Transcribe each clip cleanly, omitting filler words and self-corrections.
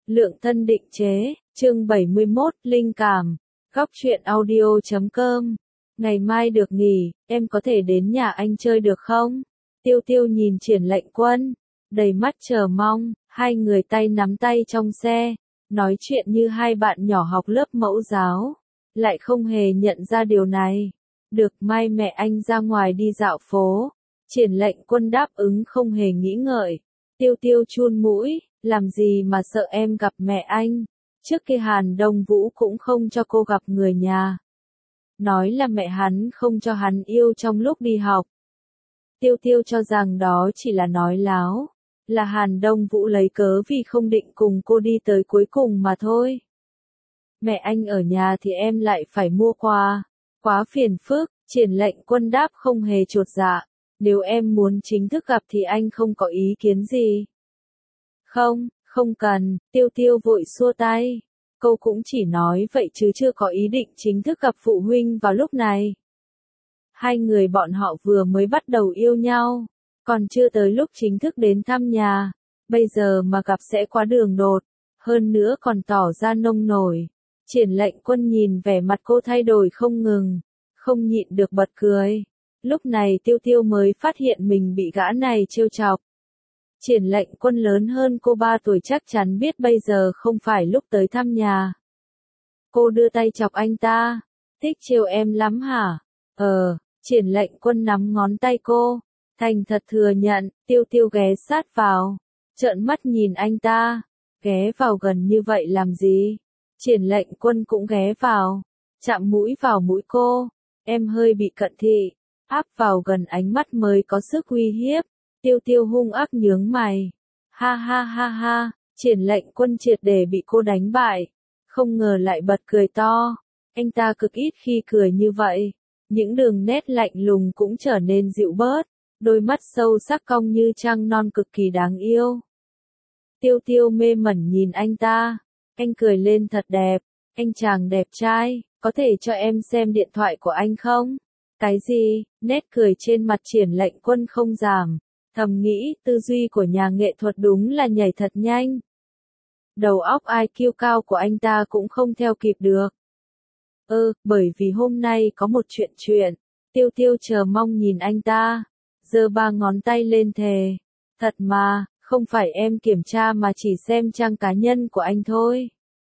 Lượng thân định chế, chương 71, linh cảm, góc truyện audio.com. Ngày mai được nghỉ, em có thể đến nhà anh chơi được không? Tiêu Tiêu nhìn Triển Lệnh Quân, đầy mắt chờ mong, hai người tay nắm tay trong xe, nói chuyện như hai bạn nhỏ học lớp mẫu giáo, lại không hề nhận ra điều này. Được, mai mẹ anh ra ngoài đi dạo phố. Triển Lệnh Quân đáp ứng không hề nghĩ ngợi. Tiêu Tiêu chun mũi, làm gì mà sợ em gặp mẹ anh. Trước kia Hàn Đông Vũ cũng không cho cô gặp người nhà. Nói là mẹ hắn không cho hắn yêu trong lúc đi học. Tiêu Tiêu cho rằng đó chỉ là nói láo, là Hàn Đông Vũ lấy cớ vì không định cùng cô đi tới cuối cùng mà thôi. Mẹ anh ở nhà thì em lại phải mua quà, quá phiền phức. Triển Lệnh Quân đáp không hề chột dạ, nếu em muốn chính thức gặp thì anh không có ý kiến gì. Không cần, Tiêu Tiêu vội xua tay. Cô cũng chỉ nói vậy chứ chưa có ý định chính thức gặp phụ huynh vào lúc này. Hai người bọn họ vừa mới bắt đầu yêu nhau, còn chưa tới lúc chính thức đến thăm nhà. Bây giờ mà gặp sẽ quá đường đột, hơn nữa còn tỏ ra nông nổi. Triển Lệnh Quân nhìn vẻ mặt cô thay đổi không ngừng, không nhịn được bật cười. Lúc này Tiêu Tiêu mới phát hiện mình bị gã này trêu chọc. Triển Lệnh Quân lớn hơn cô 3 tuổi chắc chắn biết bây giờ không phải lúc tới thăm nhà. Cô đưa tay chọc anh ta. Thích trêu em lắm hả? Triển Lệnh Quân nắm ngón tay cô. Thành thật thừa nhận. Tiêu Tiêu ghé sát vào, trợn mắt nhìn anh ta. Ghé vào gần như vậy làm gì? Triển Lệnh Quân cũng ghé vào, chạm mũi vào mũi cô. Em hơi bị cận thị, áp vào gần ánh mắt mới có sức uy hiếp. Tiêu Tiêu hung ác nhướng mày. Ha ha ha ha, Triển Lệnh Quân triệt để bị cô đánh bại. Không ngờ lại bật cười to. Anh ta cực ít khi cười như vậy. Những đường nét lạnh lùng cũng trở nên dịu bớt. Đôi mắt sâu sắc cong như trăng non cực kỳ đáng yêu. Tiêu Tiêu mê mẩn nhìn anh ta. Anh cười lên thật đẹp. Anh chàng đẹp trai, có thể cho em xem điện thoại của anh không? Cái gì? Nét cười trên mặt Triển Lệnh Quân không giảm. Thầm nghĩ, tư duy của nhà nghệ thuật đúng là nhảy thật nhanh. Đầu óc IQ cao của anh ta cũng không theo kịp được. Bởi vì hôm nay có một chuyện. Tiêu Tiêu chờ mong nhìn anh ta, giơ 3 ngón tay lên thề. Thật mà, không phải em kiểm tra mà chỉ xem trang cá nhân của anh thôi.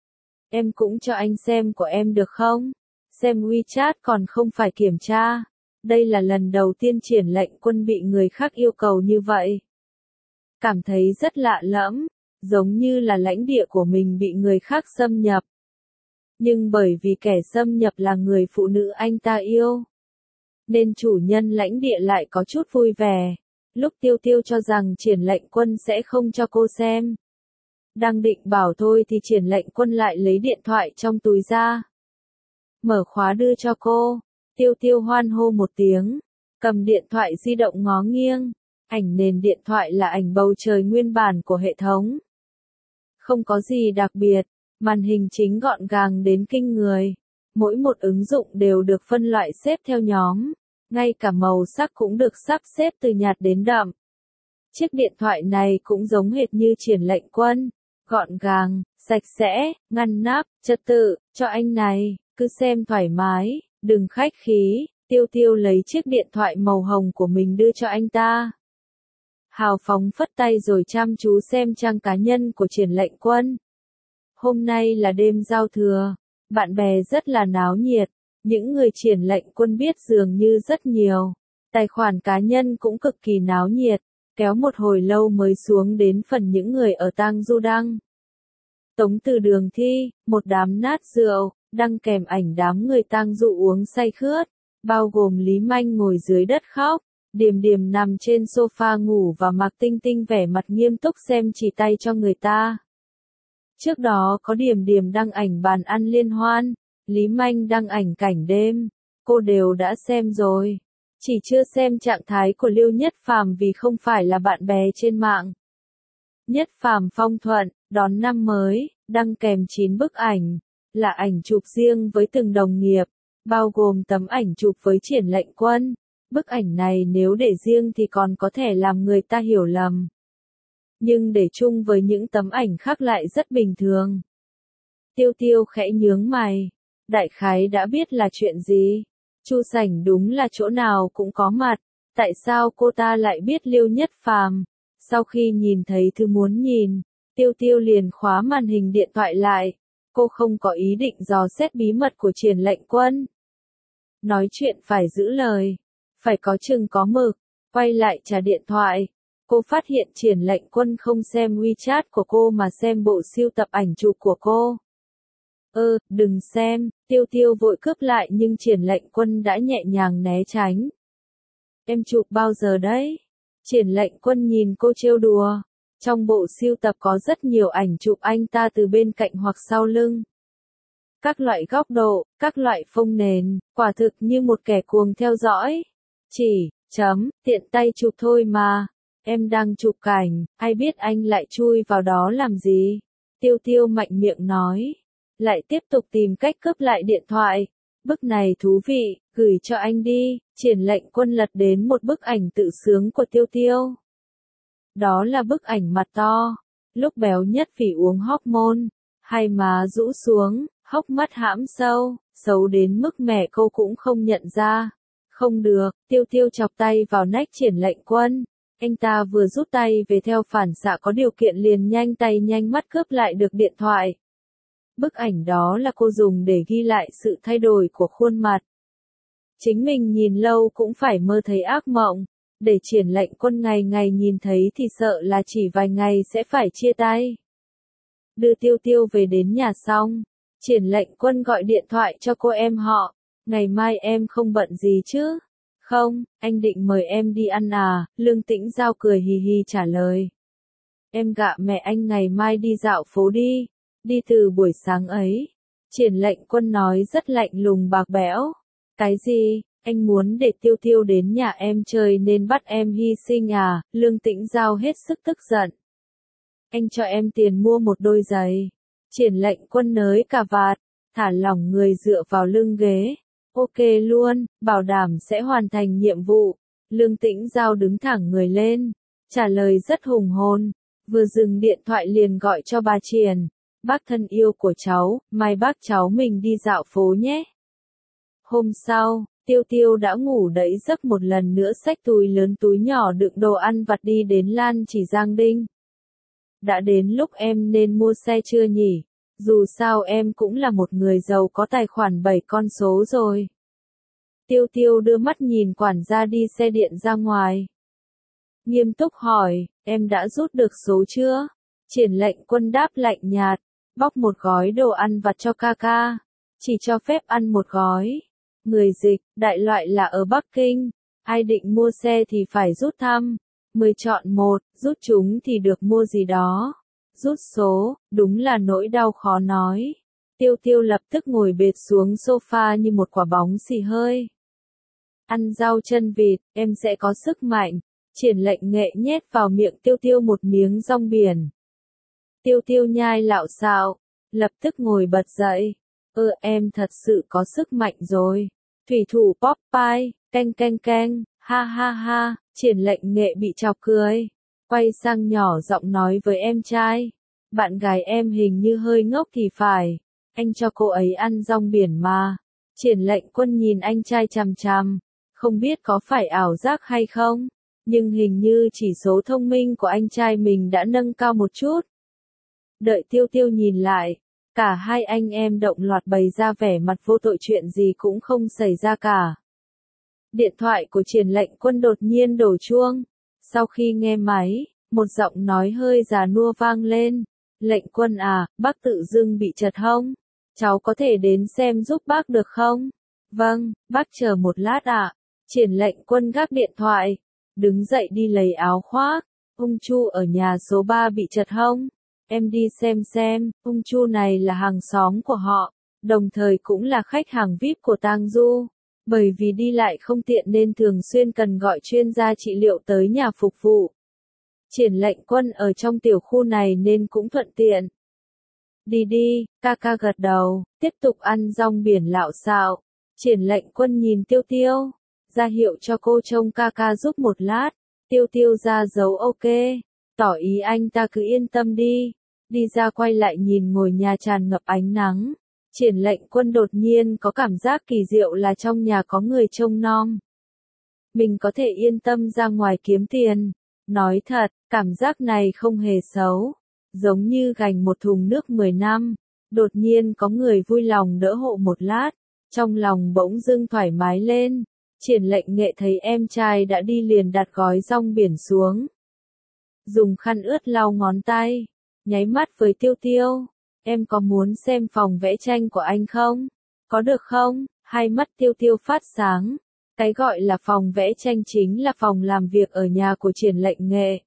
Em cũng cho anh xem của em được không? Xem WeChat còn không phải kiểm tra. Đây là lần đầu tiên Triển Lệnh Quân bị người khác yêu cầu như vậy. Cảm thấy rất lạ lẫm, giống như là lãnh địa của mình bị người khác xâm nhập. Nhưng bởi vì kẻ xâm nhập là người phụ nữ anh ta yêu, nên chủ nhân lãnh địa lại có chút vui vẻ. Lúc Tiêu Tiêu cho rằng Triển Lệnh Quân sẽ không cho cô xem, đang định bảo thôi thì Triển Lệnh Quân lại lấy điện thoại trong túi ra, mở khóa đưa cho cô. Tiêu Tiêu hoan hô một tiếng, cầm điện thoại di động ngó nghiêng. Ảnh nền điện thoại là ảnh bầu trời nguyên bản của hệ thống. Không có gì đặc biệt, màn hình chính gọn gàng đến kinh người. Mỗi một ứng dụng đều được phân loại xếp theo nhóm, ngay cả màu sắc cũng được sắp xếp từ nhạt đến đậm. Chiếc điện thoại này cũng giống hệt như Triển Lệnh Quân, gọn gàng, sạch sẽ, ngăn nắp, trật tự. Cho anh này, cứ xem thoải mái, đừng khách khí. Tiêu Tiêu lấy chiếc điện thoại màu hồng của mình đưa cho anh ta. Hào phóng phất tay rồi chăm chú xem trang cá nhân của Triển Lệnh Quân. Hôm nay là đêm giao thừa, bạn bè rất là náo nhiệt. Những người Triển Lệnh Quân biết dường như rất nhiều. Tài khoản cá nhân cũng cực kỳ náo nhiệt, kéo một hồi lâu mới xuống đến phần những người ở tang du đăng. Tống Từ Đường Thi, một đám nát rượu, đăng kèm ảnh đám người tang dụ uống say khướt, bao gồm Lý Manh ngồi dưới đất khóc, Điềm Điềm nằm trên sofa ngủ và Mạc Tinh Tinh vẻ mặt nghiêm túc xem chỉ tay cho người ta. Trước đó có Điềm Điềm đăng ảnh bàn ăn liên hoan, Lý Manh đăng ảnh cảnh đêm, cô đều đã xem rồi. Chỉ chưa xem trạng thái của Liêu Nhất Phàm vì không phải là bạn bè trên mạng. Nhất Phàm phong thuận, đón năm mới, đăng kèm 9 bức ảnh, là ảnh chụp riêng với từng đồng nghiệp, bao gồm tấm ảnh chụp với Triển Lệnh Quân. Bức ảnh này nếu để riêng thì còn có thể làm người ta hiểu lầm. nhưng để chung với những tấm ảnh khác lại rất bình thường. Tiêu Tiêu khẽ nhướng mày, đại khái đã biết là chuyện gì. Chu Sảnh đúng là chỗ nào cũng có mặt, tại sao cô ta lại biết Liêu Nhất Phàm? Sau khi nhìn thấy thứ muốn nhìn, Tiêu Tiêu liền khóa màn hình điện thoại lại. Cô không có ý định dò xét bí mật của Triển Lệnh Quân. Nói chuyện phải giữ lời, phải có chừng có mực. Quay lại trả điện thoại, cô phát hiện Triển Lệnh Quân không xem WeChat của cô mà xem bộ sưu tập ảnh chụp của cô. Đừng xem, Tiêu Tiêu vội cướp lại nhưng Triển Lệnh Quân đã nhẹ nhàng né tránh. Em chụp bao giờ đấy? Triển Lệnh Quân nhìn cô trêu đùa. Trong bộ sưu tập có rất nhiều ảnh chụp anh ta từ bên cạnh hoặc sau lưng. Các loại góc độ, các loại phông nền, quả thực như một kẻ cuồng theo dõi. Tiện tay chụp thôi mà. Em đang chụp cảnh, ai biết anh lại chui vào đó làm gì? Tiêu Tiêu mạnh miệng nói. Lại tiếp tục tìm cách cướp lại điện thoại. Bức này thú vị, gửi cho anh đi. Triển Lệnh Quân lật đến một bức ảnh tự sướng của Tiêu Tiêu. Đó là bức ảnh mặt to, lúc béo nhất vì uống hormone, hai má rũ xuống, hốc mắt hãm sâu, xấu đến mức mẹ cô cũng không nhận ra. Không được, Tiêu Tiêu chọc tay vào nách Triển Lệnh Quân. Anh ta vừa rút tay về theo phản xạ có điều kiện liền nhanh tay nhanh mắt cướp lại được điện thoại. Bức ảnh đó là cô dùng để ghi lại sự thay đổi của khuôn mặt. Chính mình nhìn lâu cũng phải mơ thấy ác mộng. Để Triển Lệnh Quân ngày ngày nhìn thấy thì sợ là chỉ vài ngày sẽ phải chia tay. Đưa Tiêu Tiêu về đến nhà xong, Triển Lệnh Quân gọi điện thoại cho cô em họ. Ngày mai em không bận gì chứ? Không, anh định mời em đi ăn à? Lương Tĩnh Giao cười hì hì trả lời. Em gạ mẹ anh ngày mai đi dạo phố đi. Đi từ buổi sáng ấy. Triển Lệnh Quân nói rất lạnh lùng bạc bẽo. Cái gì? Anh muốn để Tiêu Tiêu đến nhà em chơi nên bắt em hy sinh à? Lương Tĩnh Giao hết sức tức giận. Anh cho em tiền mua một đôi giày. Triển Lệnh Quân nới cà vạt, thả lỏng người dựa vào lưng ghế. Ok luôn, bảo đảm sẽ hoàn thành nhiệm vụ. Lương Tĩnh Giao đứng thẳng người lên, trả lời rất hùng hồn. Vừa dừng điện thoại liền gọi cho bà Triển. Bác thân yêu của cháu, mai bác cháu mình đi dạo phố nhé. Hôm sau, Tiêu Tiêu đã ngủ đẫy giấc một lần nữa xách túi lớn túi nhỏ đựng đồ ăn vặt đi đến Lan Chỉ Giang Đinh. Đã đến lúc em nên mua xe chưa nhỉ? Dù sao em cũng là một người giàu có tài khoản 7 con số rồi. Tiêu Tiêu đưa mắt nhìn quản gia đi xe điện ra ngoài. Nghiêm túc hỏi, em đã rút được số chưa? Triển Lệnh Quân đáp lạnh nhạt, bóc một gói đồ ăn vặt cho ca. Chỉ cho phép ăn một gói. Người dịch, đại loại là ở Bắc Kinh. Ai định mua xe thì phải rút thăm. 10 chọn 1, rút chúng thì được mua gì đó. Rút số, đúng là nỗi đau khó nói. Tiêu Tiêu lập tức ngồi bệt xuống sofa như một quả bóng xì hơi. Ăn rau chân vịt, em sẽ có sức mạnh. Triển Lệnh Nghệ nhét vào miệng Tiêu Tiêu một miếng rong biển. Tiêu Tiêu nhai lạo xạo, lập tức ngồi bật dậy. Em thật sự có sức mạnh rồi. Thủy thủ Popeye, canh, ha ha ha, Triển Lệnh Nghệ bị chọc cười. Quay sang nhỏ giọng nói với em trai. Bạn gái em hình như hơi ngốc thì phải. Anh cho cô ấy ăn rong biển mà. Triển Lệnh Quân nhìn anh trai chằm chằm. Không biết có phải ảo giác hay không, nhưng hình như chỉ số thông minh của anh trai mình đã nâng cao một chút. Đợi Tiêu Tiêu nhìn lại, cả hai anh em động loạt bày ra vẻ mặt vô tội chuyện gì cũng không xảy ra cả. Điện thoại của Triển Lệnh Quân đột nhiên đổ chuông. Sau khi nghe máy, một giọng nói hơi già nua vang lên. Lệnh Quân à, bác tự dưng bị trật hông? Cháu có thể đến xem giúp bác được không? Vâng, bác chờ một lát ạ. Triển Lệnh Quân gác điện thoại, đứng dậy đi lấy áo khoác. Ung Chu ở nhà số 3 bị trật hông? Em đi xem, Ung Chu này là hàng xóm của họ, đồng thời cũng là khách hàng VIP của Tang Du. Bởi vì đi lại không tiện nên thường xuyên cần gọi chuyên gia trị liệu tới nhà phục vụ. Triển Lệnh Quân ở trong tiểu khu này nên cũng thuận tiện. Đi, ca gật đầu, tiếp tục ăn rong biển lạo xạo. Triển Lệnh Quân nhìn Tiêu Tiêu, ra hiệu cho cô trông ca giúp một lát. Tiêu Tiêu ra dấu ok. tỏ ý anh ta cứ yên tâm đi. Đi ra quay lại nhìn ngôi nhà tràn ngập ánh nắng. Triển Lệnh Quân đột nhiên có cảm giác kỳ diệu là trong nhà có người trông nom. Mình có thể yên tâm ra ngoài kiếm tiền. Nói thật, cảm giác này không hề xấu. Giống như gánh một thùng nước 10 năm. Đột nhiên có người vui lòng đỡ hộ một lát. Trong lòng bỗng dưng thoải mái lên. Triển Lệnh Nghệ thấy em trai đã đi liền đặt gói rong biển xuống. Dùng khăn ướt lau ngón tay. Nháy mắt với Tiêu Tiêu. Em có muốn xem phòng vẽ tranh của anh không? Có được không? Hai mắt Tiêu Tiêu phát sáng. Cái gọi là phòng vẽ tranh chính là phòng làm việc ở nhà của Triển Lệnh Nghệ.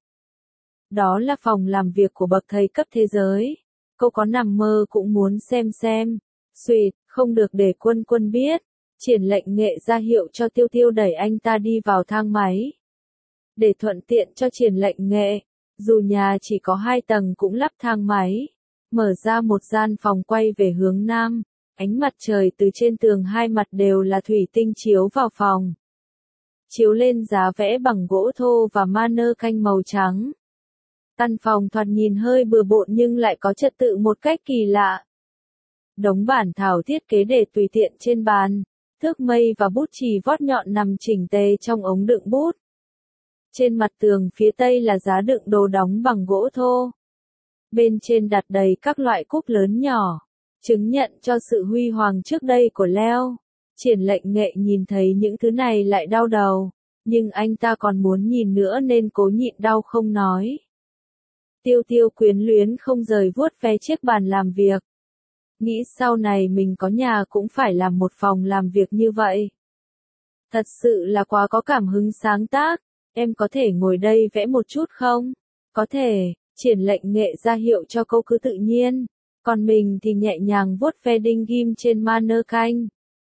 Đó là phòng làm việc của bậc thầy cấp thế giới. Cô có nằm mơ cũng muốn xem. Xuyệt, không được để Quân Quân biết. Triển Lệnh Nghệ ra hiệu cho Tiêu Tiêu đẩy anh ta đi vào thang máy. Để thuận tiện cho Triển Lệnh Nghệ, dù nhà chỉ có 2 tầng cũng lắp thang máy. Mở ra một gian phòng quay về hướng nam. Ánh mặt trời từ trên tường hai mặt đều là thủy tinh chiếu vào phòng. Chiếu lên giá vẽ bằng gỗ thô và manơ canh màu trắng. Căn phòng thoạt nhìn hơi bừa bộn nhưng lại có trật tự một cách kỳ lạ. Đống bản thảo thiết kế để tùy tiện trên bàn. Thước mây và bút chì vót nhọn nằm chỉnh tề trong ống đựng bút. Trên mặt tường phía tây là giá đựng đồ đóng bằng gỗ thô. Bên trên đặt đầy các loại cúp lớn nhỏ, chứng nhận cho sự huy hoàng trước đây của Leo. Triển Lệnh Nghệ nhìn thấy những thứ này lại đau đầu, nhưng anh ta còn muốn nhìn nữa nên cố nhịn đau không nói. Tiêu Tiêu quyến luyến không rời vuốt ve chiếc bàn làm việc. Nghĩ sau này mình có nhà cũng phải làm một phòng làm việc như vậy. Thật sự là quá có cảm hứng sáng tác. Em có thể ngồi đây vẽ một chút không? Có thể. Triển Lệnh Nghệ ra hiệu cho cô cứ tự nhiên. Còn mình thì nhẹ nhàng vuốt ve đinh ghim trên manơ canh.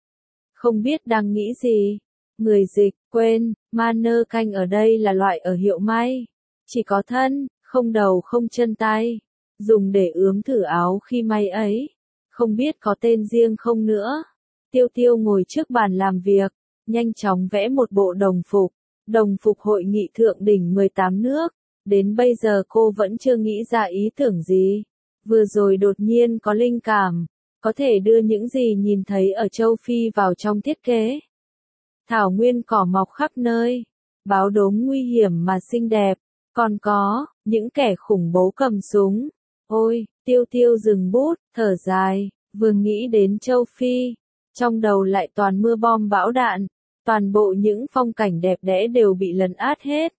Không biết đang nghĩ gì. Người dịch, quên, manơ canh ở đây là loại ở hiệu may. Chỉ có thân, không đầu không chân tay. Dùng để ướm thử áo khi may ấy. Không biết có tên riêng không nữa. Tiêu Tiêu ngồi trước bàn làm việc. Nhanh chóng vẽ một bộ đồng phục. Đồng phục hội nghị thượng đỉnh 18 nước. Đến bây giờ cô vẫn chưa nghĩ ra ý tưởng gì. Vừa rồi đột nhiên có linh cảm. Có thể đưa những gì nhìn thấy ở châu Phi vào trong thiết kế. Thảo nguyên cỏ mọc khắp nơi. Báo đốm nguy hiểm mà xinh đẹp. Còn có, những kẻ khủng bố cầm súng. Ôi, Tiêu Tiêu dừng bút, thở dài. Vừa nghĩ đến châu Phi. Trong đầu lại toàn mưa bom bão đạn. Toàn bộ những phong cảnh đẹp đẽ đều bị lấn át hết.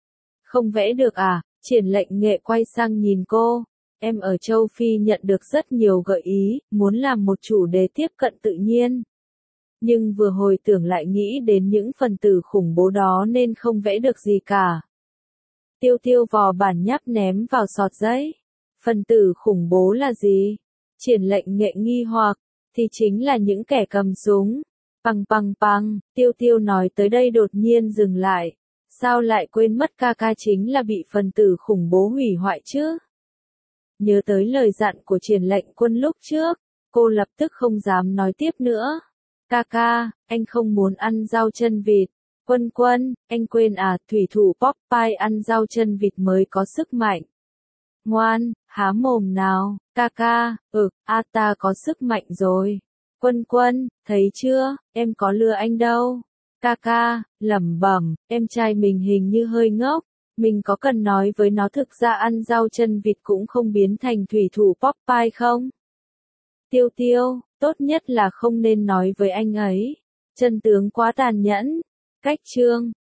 Không vẽ được à? Triển Lệnh Nghệ quay sang nhìn cô. Em ở châu Phi nhận được rất nhiều gợi ý, muốn làm một chủ đề tiếp cận tự nhiên. Nhưng vừa hồi tưởng lại nghĩ đến những phần tử khủng bố đó nên không vẽ được gì cả. Tiêu Tiêu vò bản nháp ném vào sọt giấy. Phần tử khủng bố là gì? Triển Lệnh Nghệ nghi hoặc, thì chính là những kẻ cầm súng. Păng. Tiêu Tiêu nói tới đây đột nhiên dừng lại. Sao lại quên mất ca ca chính là bị phần tử khủng bố hủy hoại chứ? Nhớ tới lời dặn của Triển Lệnh Quân lúc trước, cô lập tức không dám nói tiếp nữa. Ca ca, anh không muốn ăn rau chân vịt. Quân, anh quên à, thủy thủ Popeye ăn rau chân vịt mới có sức mạnh. Ngoan, há mồm nào, ca ca, ta có sức mạnh rồi. Quân, thấy chưa, em có lừa anh đâu. Ca ca, lẩm bẩm, em trai mình hình như hơi ngốc. Mình có cần nói với nó thực ra ăn rau chân vịt cũng không biến thành thủy thủ Popeye không? Tiêu Tiêu, tốt nhất là không nên nói với anh ấy. Chân tướng quá tàn nhẫn. Cách chương